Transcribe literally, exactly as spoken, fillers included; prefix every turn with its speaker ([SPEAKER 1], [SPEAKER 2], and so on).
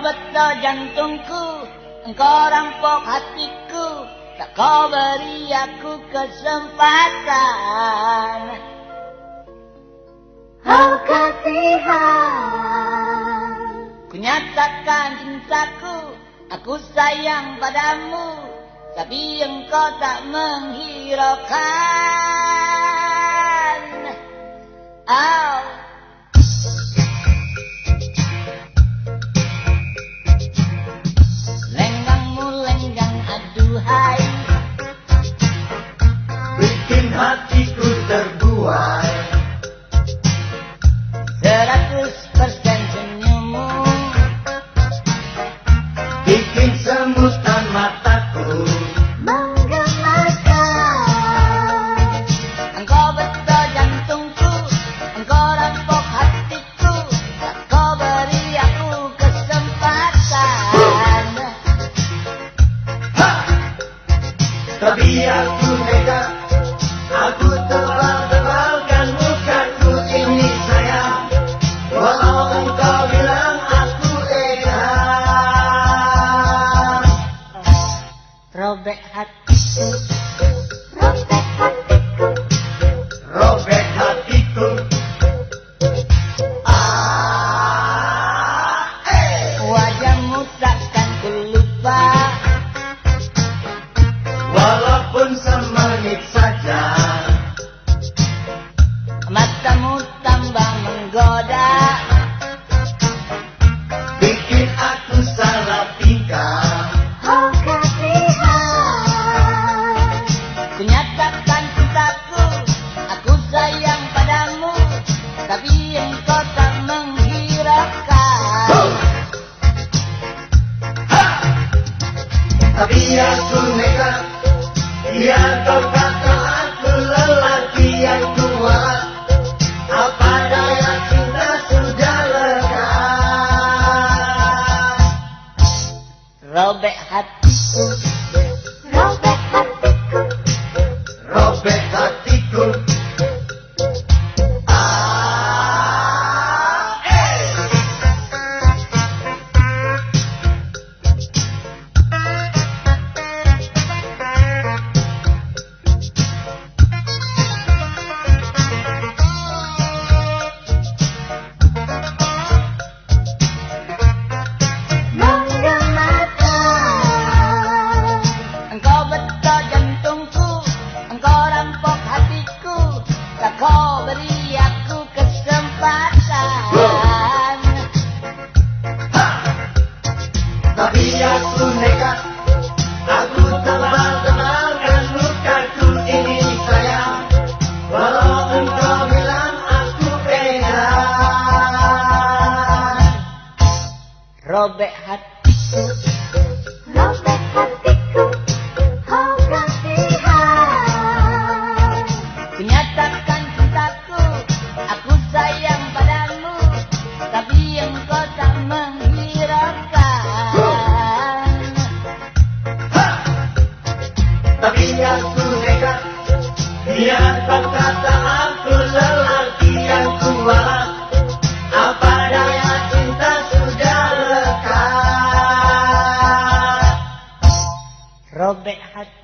[SPEAKER 1] betul jantungku, engkau rampok hatiku, tak kau beri aku kesempatan.
[SPEAKER 2] Oh kasihan,
[SPEAKER 1] ku nyatakan cintaku, aku sayang padamu, tapi engkau tak menghiraukan. Oh. Lenggangmu lenggang aduhai,
[SPEAKER 3] bikin hatiku terbuai.
[SPEAKER 1] Seratus persen senyummu,
[SPEAKER 3] bikin semutan mataku
[SPEAKER 2] menggemakan.
[SPEAKER 1] engkau betul jantungku, engkau rampok hatiku, tak kau beri aku kesempatan.
[SPEAKER 3] Ha! Tapi aku nekat, aku tebal-tebalkan mukaku ini sayang, walau engkau bilang aku edan.
[SPEAKER 1] Robek hatiku,
[SPEAKER 2] Robek hatiku,
[SPEAKER 3] Robek hatiku. Ah, eh.
[SPEAKER 1] wajahmu takkan ku lupa,
[SPEAKER 3] Walaupun semenit saja,
[SPEAKER 1] matamu tambah menggoda,
[SPEAKER 3] bikin aku salah tingkah.
[SPEAKER 2] oh kasihan.
[SPEAKER 1] ku nyatakan cintaku, aku sayang padamu, tapi engkau tak menghiraukan.
[SPEAKER 3] Ha! Tapi aku nekat, ya kau kata aku lelaki yang kuat. Apa daya cinta sudah lekas.
[SPEAKER 1] Robek hatiku,
[SPEAKER 2] Robek hatiku,
[SPEAKER 3] Robek hatiku. Ah, eh.
[SPEAKER 2] menggemakan.
[SPEAKER 1] engkau betul jantungku, engkau rampok hatiku, tak kau beri aku kesempatan.
[SPEAKER 3] Ha! Tapi aku nekat, aku tebal-tebalkan lukaku ini sayang, walau engkau bilang aku edan.
[SPEAKER 1] Robek hatiku,
[SPEAKER 2] Robek hatiku, oh kasihan.
[SPEAKER 1] ku nyatakan cintaku, aku sayang padamu, tapi engkau tak menghiraukan.
[SPEAKER 3] Ha! Tapi aku nekat, biar kau kata aku lelaki yang kuat. Apa daya cinta sudah lekas.
[SPEAKER 1] Robek hati.